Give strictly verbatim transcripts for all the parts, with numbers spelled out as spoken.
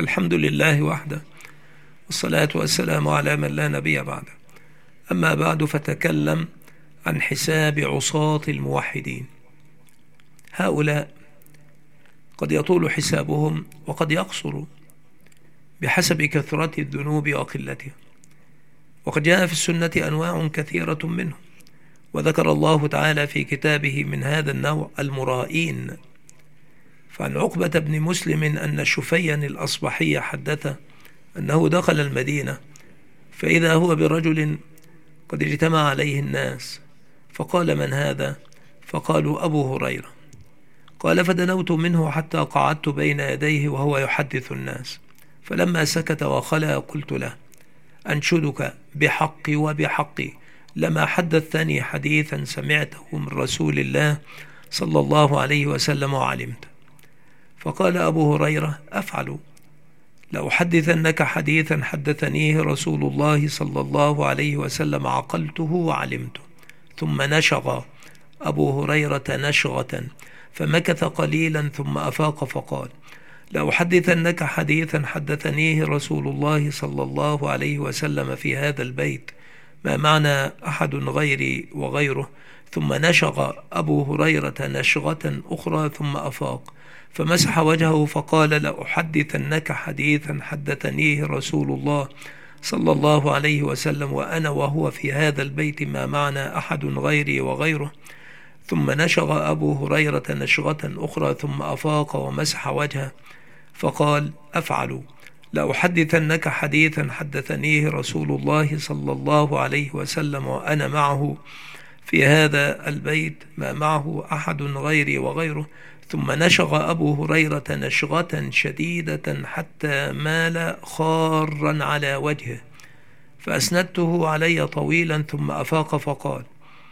الحمد لله وحده، والصلاة والسلام على من لا نبي بعده. أما بعد، فتكلم عن حساب عصاة الموحدين. هؤلاء قد يطول حسابهم وقد يقصر بحسب كثرة الذنوب وقلتها، وقد جاء في السنة أنواع كثيرة منهم، وذكر الله تعالى في كتابه من هذا النوع المرائين. فعن عقبة بن مسلم أن شفيا الأصبحي حدث أنه دخل المدينة فإذا هو برجل قد اجتمع عليه الناس، فقال: من هذا؟ فقالوا: أبو هريرة. قال: فدنوت منه حتى قعدت بين يديه وهو يحدث الناس، فلما سكت وخلا قلت له: أنشدك بحقي وبحقي لما حدثتني حديثا سمعته من رسول الله صلى الله عليه وسلم وعلمت. فقال أبو هريرة: أفعل، لأحدثنك حديثا حدثنيه رسول الله صلى الله عليه وسلم عقلته وعلمته. ثم نشغ أبو هريرة نشغة فمكث قليلا ثم أفاق فقال: لأحدثنك حديثا حدثنيه رسول الله صلى الله عليه وسلم في هذا البيت ما معنى أحد غيري وغيره. ثم نشغ أبو هريرة نشغة أخرى ثم أفاق فمسح وجهه فقال: لأحدثنك حديثا حدثنيه رسول الله صلى الله عليه وسلم وأنا وهو في هذا البيت ما معنى أحد غيري وغيره. ثم نشغ أبو هريرة نشغة أخرى ثم أفاق ومسح وجهه فقال: أفعل، لأحدثنك حديثا حدثنيه رسول الله صلى الله عليه وسلم وأنا معه في هذا البيت ما معه أحد غيري وغيره. ثم نشغ أبو هريرة نشغة شديدة حتى مال خارا على وجهه، فأسندته علي طويلا ثم أفاق فقال: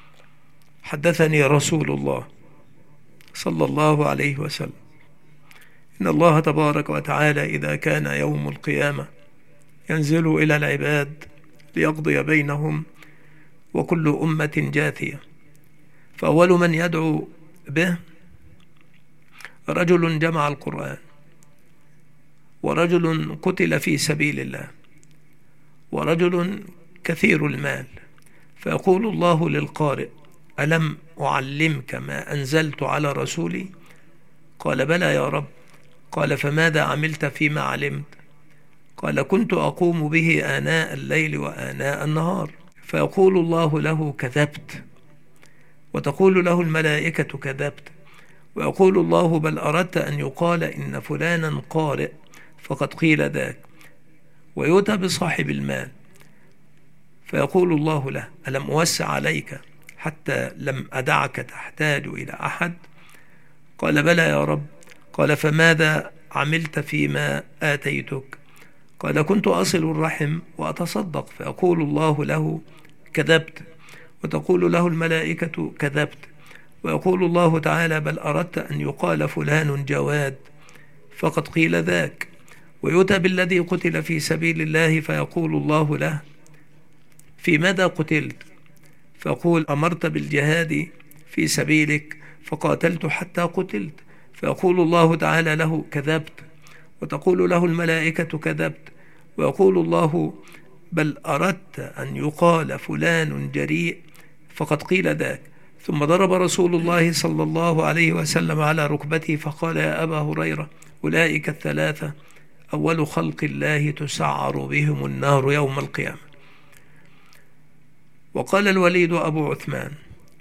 حدثني رسول الله صلى الله عليه وسلم إن الله تبارك وتعالى إذا كان يوم القيامة ينزل إلى العباد ليقضي بينهم وكل أمة جاثية، فأول من يدعو به رجل جمع القرآن، ورجل قتل في سبيل الله، ورجل كثير المال. فيقول الله للقارئ: ألم أعلمك ما أنزلت على رسولي؟ قال: بلى يا رب. قال: فماذا عملت فيما علمت؟ قال: كنت أقوم به آناء الليل وآناء النهار. فيقول الله له: كذبت. وتقول له الملائكة: كذبت. ويقول الله: بل أردت أن يقال إن فلانا قارئ فقد قيل ذاك. ويؤتى بصاحب المال فيقول الله له: ألم أوسع عليك حتى لم أدعك تحتاج إلى أحد؟ قال: بلى يا رب. قال: فماذا عملت فيما آتيتك؟ قال: كنت أصل الرحم وأتصدق. فيقول الله له: كذبت. وتقول له الملائكة: كذبت. ويقول الله تعالى: بل أردت أن يقال فلان جواد فقد قيل ذاك. ويؤتى بالذي قتل في سبيل الله فيقول الله له: في ماذا قتلت؟ فيقول: أمرت بالجهاد في سبيلك فقاتلت حتى قتلت. فيقول الله تعالى له: كذبت. وتقول له الملائكة: كذبت. ويقول الله: بل أردت أن يقال فلان جريء فقد قيل ذاك. ثم ضرب رسول الله صلى الله عليه وسلم على ركبته فقال: يا أبا هريرة، أولئك الثلاثة أول خلق الله تسعر بهم النار يوم القيامة. وقال الوليد أبو عثمان: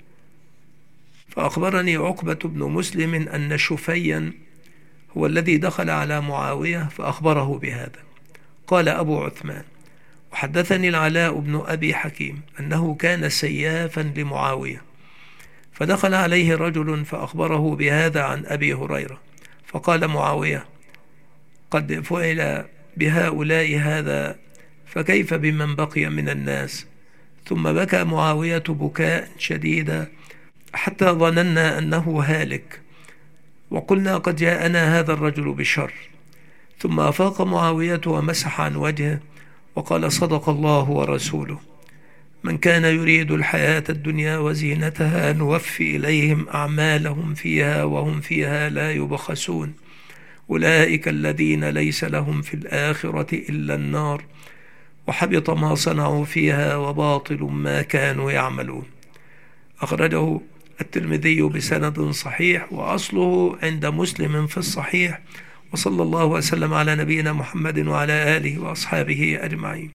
فأخبرني عقبة بن مسلم أن شفيا هو الذي دخل على معاوية فأخبره بهذا. قال أبو عثمان: وحدثني العلاء بن أبي حكيم أنه كان سيافا لمعاوية، فدخل عليه رجل فأخبره بهذا عن أبي هريرة، فقال معاوية: قد فعل بهؤلاء هذا، فكيف بمن بقي من الناس؟ ثم بكى معاوية بكاء شديدا حتى ظننا أنه هالك، وقلنا: قد جاءنا هذا الرجل بشر. ثم أفاق معاوية ومسح عن وجهه وقال: صدق الله ورسوله، من كان يريد الحياة الدنيا وزينتها نوفي إليهم أعمالهم فيها وهم فيها لا يبخسون، أولئك الذين ليس لهم في الآخرة إلا النار وحبط ما صنعوا فيها وباطل ما كانوا يعملون. أخرجه الترمذي بسند صحيح، وأصله عند مسلم في الصحيح. وصلى الله وسلم على نبينا محمد وعلى آله وأصحابه أجمعين.